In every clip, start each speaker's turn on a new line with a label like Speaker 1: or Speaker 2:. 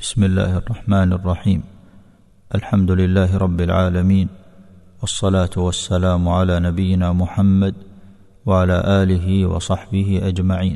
Speaker 1: بسم الله الرحمن الرحيم. الحمد لله رب العالمين، والصلاة والسلام على نبينا محمد وعلى آله وصحبه أجمعين.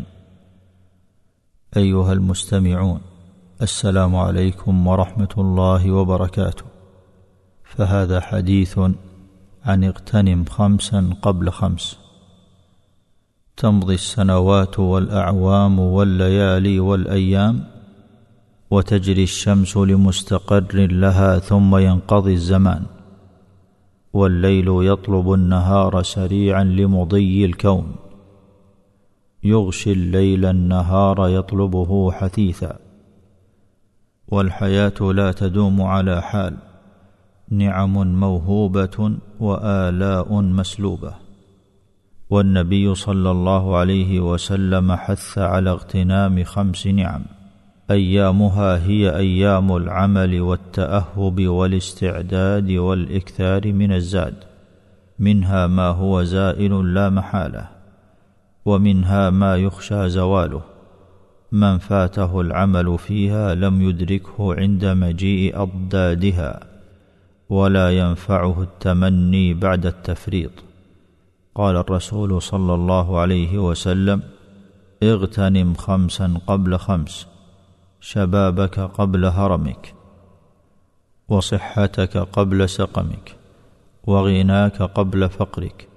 Speaker 1: أيها المستمعون، السلام عليكم ورحمة الله وبركاته. فهذا حديث عن اغتنم 5 قبل 5. تمضي السنوات والأعوام والليالي والأيام، وتجري الشمس لمستقر لها، ثم ينقضي الزمان، والليل يطلب النهار سريعا لمضي الكون، يغشي الليل النهار يطلبه حثيثا. والحياة لا تدوم على حال، نعم موهوبة وآلاء مسلوبة. والنبي صلى الله عليه وسلم حث على اغتنام 5 نعم، أيامها هي أيام العمل والتأهب والاستعداد والإكثار من الزاد، منها ما هو زائل لا محالة، ومنها ما يخشى زواله. من فاته العمل فيها لم يدركه عند مجيء أضدادها، ولا ينفعه التمني بعد التفريط. قال الرسول صلى الله عليه وسلم: اغتنم 5 قبل 5، شبابك قبل هرمك، وصحتك قبل سقمك، وغناك قبل فقرك،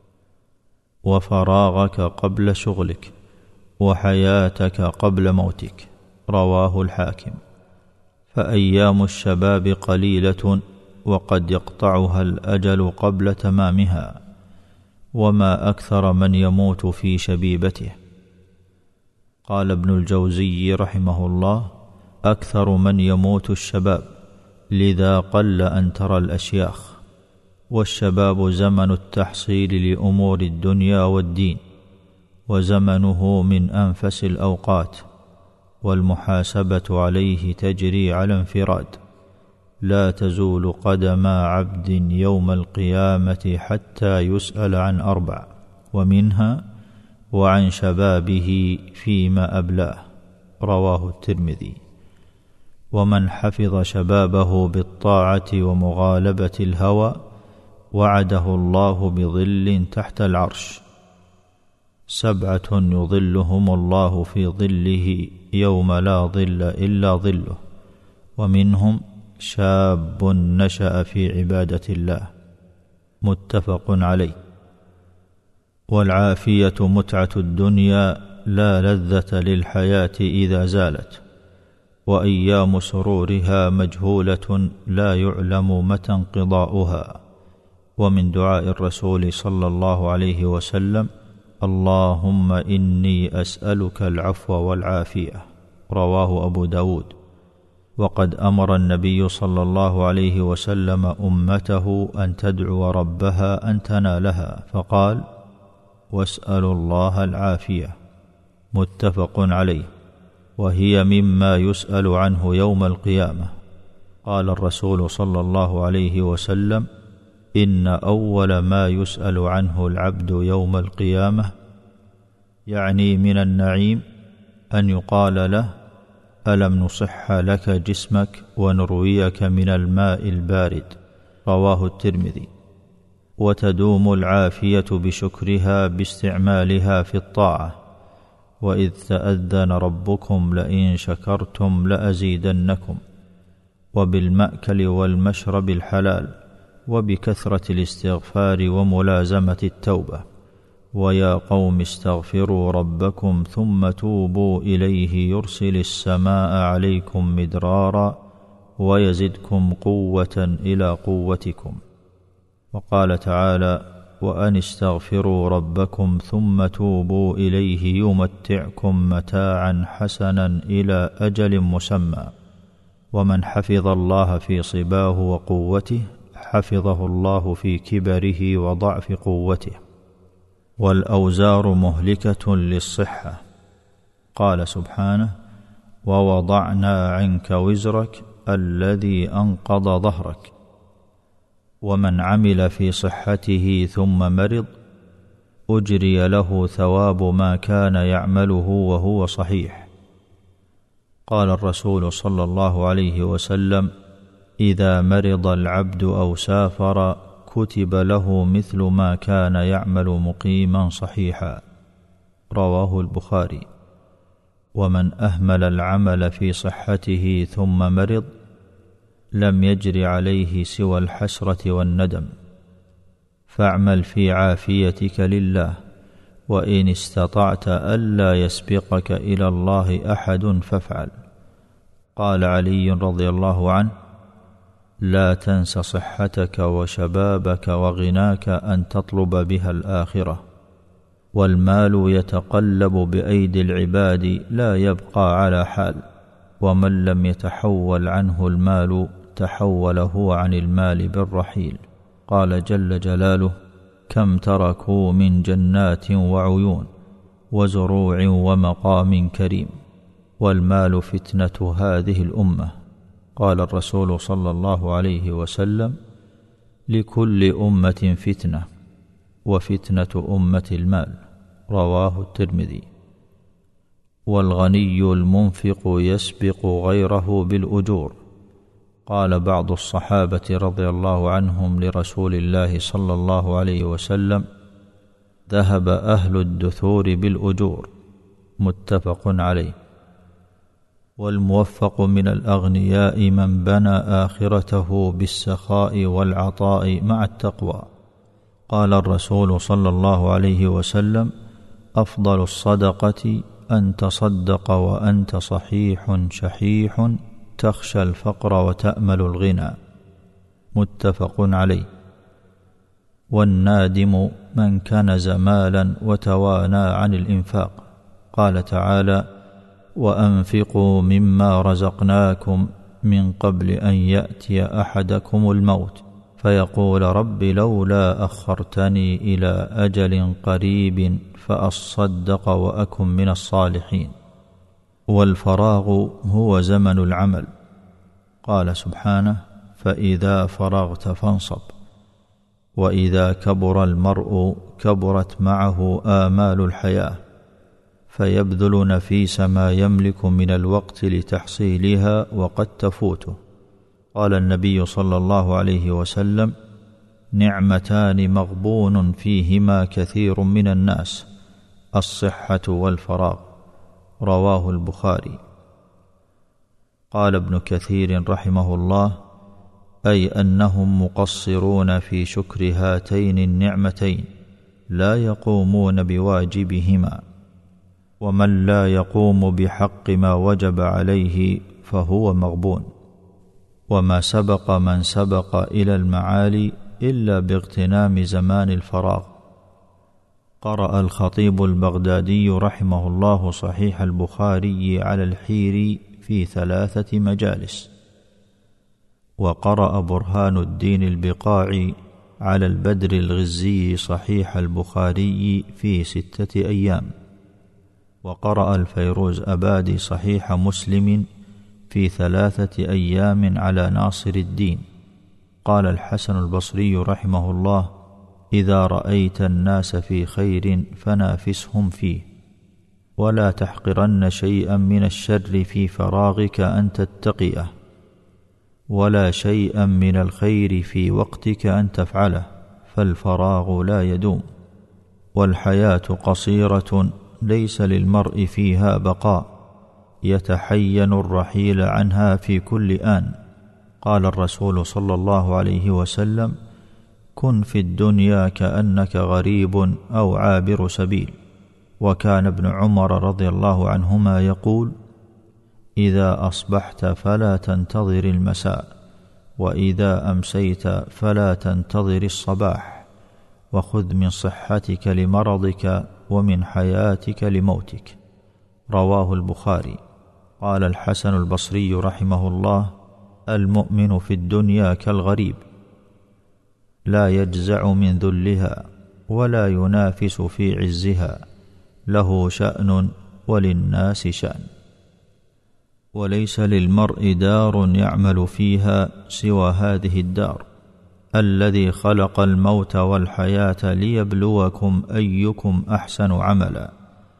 Speaker 1: وفراغك قبل شغلك، وحياتك قبل موتك. رواه الحاكم. فأيام الشباب قليلة، وقد يقطعها الأجل قبل تمامها، وما أكثر من يموت في شبيبته. قال ابن الجوزي رحمه الله: أكثر من يموت الشباب، لذا قل أن ترى الأشياخ. والشباب زمن التحصيل لأمور الدنيا والدين، وزمنه من أنفس الأوقات، والمحاسبة عليه تجري على انفراد. لا تزول قدم عبد يوم القيامة حتى يسأل عن 4، ومنها: وعن شبابه فيما أبلاه. رواه الترمذي. ومن حفظ شبابه بالطاعة ومغالبة الهوى، وعده الله بظل تحت العرش. 7 يظلهم الله في ظله يوم لا ظل إلا ظله، ومنهم شاب نشأ في عبادة الله. متفق عليه. والعافية متعة الدنيا، لا لذة للحياة إذا زالت، وأيام سرورها مجهولة، لا يعلم متى انقضاؤها. ومن دعاء الرسول صلى الله عليه وسلم: اللهم إني أسألك العفو والعافية. رواه أبو داود. وقد أمر النبي صلى الله عليه وسلم أمته أن تدعو ربها أن تنالها، فقال: واسألوا الله العافية. متفق عليه. وهي مما يسأل عنه يوم القيامة. قال الرسول صلى الله عليه وسلم: إن أول ما يسأل عنه العبد يوم القيامة، يعني من النعيم، أن يقال له: ألم نصح لك جسمك ونرويك من الماء البارد. رواه الترمذي. وتدوم العافية بشكرها باستعمالها في الطاعة. وإذ تأذن ربكم لئن شكرتم لأزيدنكم. وبالمأكل والمشرب الحلال، وبكثرة الاستغفار وملازمة التوبة. ويا قوم استغفروا ربكم ثم توبوا إليه يرسل السماء عليكم مدرارا ويزدكم قوة إلى قوتكم. وقال تعالى: وأن استغفروا ربكم ثم توبوا إليه يمتعكم متاعا حسنا إلى أجل مسمى. ومن حفظ الله في صباه وقوته، حفظه الله في كبره وضعف قوته. والأوزار مهلكة للصحة. قال سبحانه: ووضعنا عنك وزرك الذي أنقض ظهرك. ومن عمل في صحته ثم مرض، أجري له ثواب ما كان يعمله وهو صحيح. قال الرسول صلى الله عليه وسلم: إذا مرض العبد أو سافر كتب له مثل ما كان يعمل مقيما صحيحا. رواه البخاري. ومن أهمل العمل في صحته ثم مرض لم يجر عليه سوى الحسرة والندم، فاعمل في عافيتك لله، وإن استطعت ألا يسبقك إلى الله أحد فافعل. قال علي رضي الله عنه: لا تنس صحتك وشبابك وغناك أن تطلب بها الآخرة، والمال يتقلب بأيدي العباد لا يبقى على حال، ومن لم يتحول عنه المال تحول هو عن المال بالرحيل. قال جل جلاله: كم تركوا من جنات وعيون وزروع ومقام كريم، والمال فتنة هذه الأمة. قال الرسول صلى الله عليه وسلم: لكل أمة فتنة، وفتنة أمة المال. رواه الترمذي. والغني المنفق يسبق غيره بالأجور. قال بعض الصحابة رضي الله عنهم لرسول الله صلى الله عليه وسلم: ذهب أهل الدثور بالأجور. متفق عليه. والموفق من الأغنياء من بنى آخرته بالسخاء والعطاء مع التقوى. قال الرسول صلى الله عليه وسلم: أفضل الصدقة أن تصدق وأنت صحيح شحيح تخشى الفقر وتأمل الغنى. متفق عليه. والنادم من كنز مالا وتوانى عن الإنفاق. قال تعالى: وأنفقوا مما رزقناكم من قبل أن يأتي أحدكم الموت فيقول رب لولا أخرتني إلى أجل قريب فأصدق وأكن من الصالحين. والفراغ هو زمن العمل. قال سبحانه: فإذا فرغت فانصب. وإذا كبر المرء كبرت معه آمال الحياة، فيبذل نفيس ما يملك من الوقت لتحصيلها وقد تفوته. قال النبي صلى الله عليه وسلم: نعمتان مغبون فيهما كثير من الناس: الصحة والفراغ. رواه البخاري. قال ابن كثير رحمه الله: أي أنهم مقصرون في شكر هاتين النعمتين، لا يقومون بواجبهما، ومن لا يقوم بحق ما وجب عليه فهو مغبون. وما سبق من سبق إلى المعالي إلا باغتنام زمان الفراغ. قرأ الخطيب البغدادي رحمه الله صحيح البخاري على الحيري في 3 مجالس، وقرأ برهان الدين البقاعي على البدر الغزي صحيح البخاري في 6 أيام، وقرأ الفيروز أبادي صحيح مسلم في 3 أيام على ناصر الدين. قال الحسن البصري رحمه الله: إذا رأيت الناس في خير فنافسهم فيه، ولا تحقرن شيئا من الشر في فراغك أن تتقيه، ولا شيئا من الخير في وقتك أن تفعله، فالفراغ لا يدوم. والحياة قصيرة ليس للمرء فيها بقاء، يتحين الرحيل عنها في كل آن. قال الرسول صلى الله عليه وسلم: كن في الدنيا كأنك غريب أو عابر سبيل. وكان ابن عمر رضي الله عنهما يقول: إذا أصبحت فلا تنتظر المساء، وإذا أمسيت فلا تنتظر الصباح، وخذ من صحتك لمرضك ومن حياتك لموتك. رواه البخاري. قال الحسن البصري رحمه الله: المؤمن في الدنيا كالغريب، لا يجزع من ذلها ولا ينافس في عزها، له شأن وللناس شأن. وليس للمرء دار يعمل فيها سوى هذه الدار، الذي خلق الموت والحياة ليبلوكم أيكم أحسن عملا.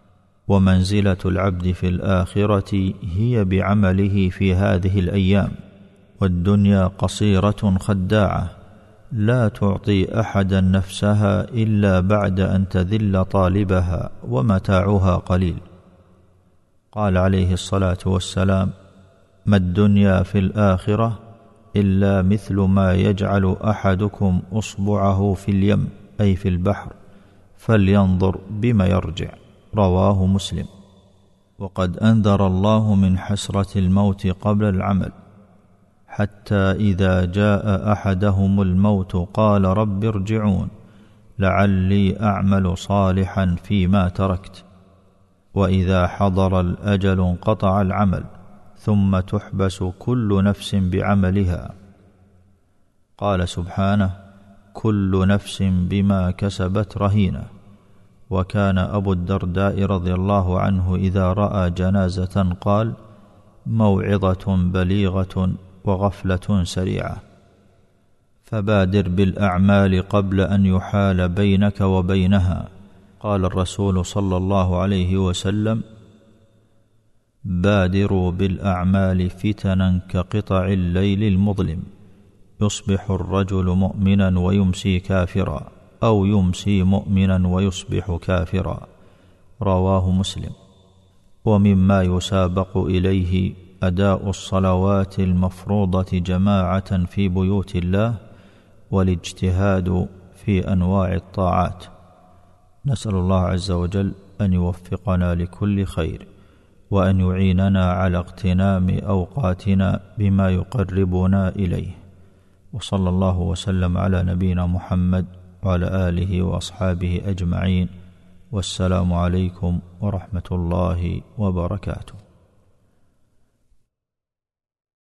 Speaker 1: ومنزلة العبد في الآخرة هي بعمله في هذه الأيام، والدنيا قصيرة خداعة لا تعطي أحدا نفسها إلا بعد أن تذل طالبها، ومتاعها قليل. قال عليه الصلاة والسلام: ما الدنيا في الآخرة إلا مثل ما يجعل أحدكم أصبعه في اليم، أي في البحر، فلينظر بما يرجع. رواه مسلم. وقد أنذر الله من حسرة الموت قبل العمل، حتى إذا جاء أحدهم الموت قال: رب ارجعون لعلي أعمل صالحا فيما تركت. وإذا حضر الأجل انقطع العمل، ثم تحبس كل نفس بعملها. قال سبحانه: كل نفس بما كسبت رهينة. وكان أبو الدرداء رضي الله عنه إذا رأى جنازة قال: موعظة بليغة وغفلة سريعة. فبادر بالأعمال قبل أن يحال بينك وبينها. قال الرسول صلى الله عليه وسلم: بادروا بالأعمال فتنا كقطع الليل المظلم، يصبح الرجل مؤمنا ويمسي كافرا، أو يمسي مؤمنا ويصبح كافرا. رواه مسلم. ومما يسابق إليه أداء الصلوات المفروضة جماعة في بيوت الله، والاجتهاد في أنواع الطاعات. نسأل الله عز وجل أن يوفقنا لكل خير، وأن يعيننا على اغتنام أوقاتنا بما يقربنا إليه. وصلى الله وسلم على نبينا محمد وعلى آله وأصحابه أجمعين. والسلام عليكم ورحمة الله وبركاته.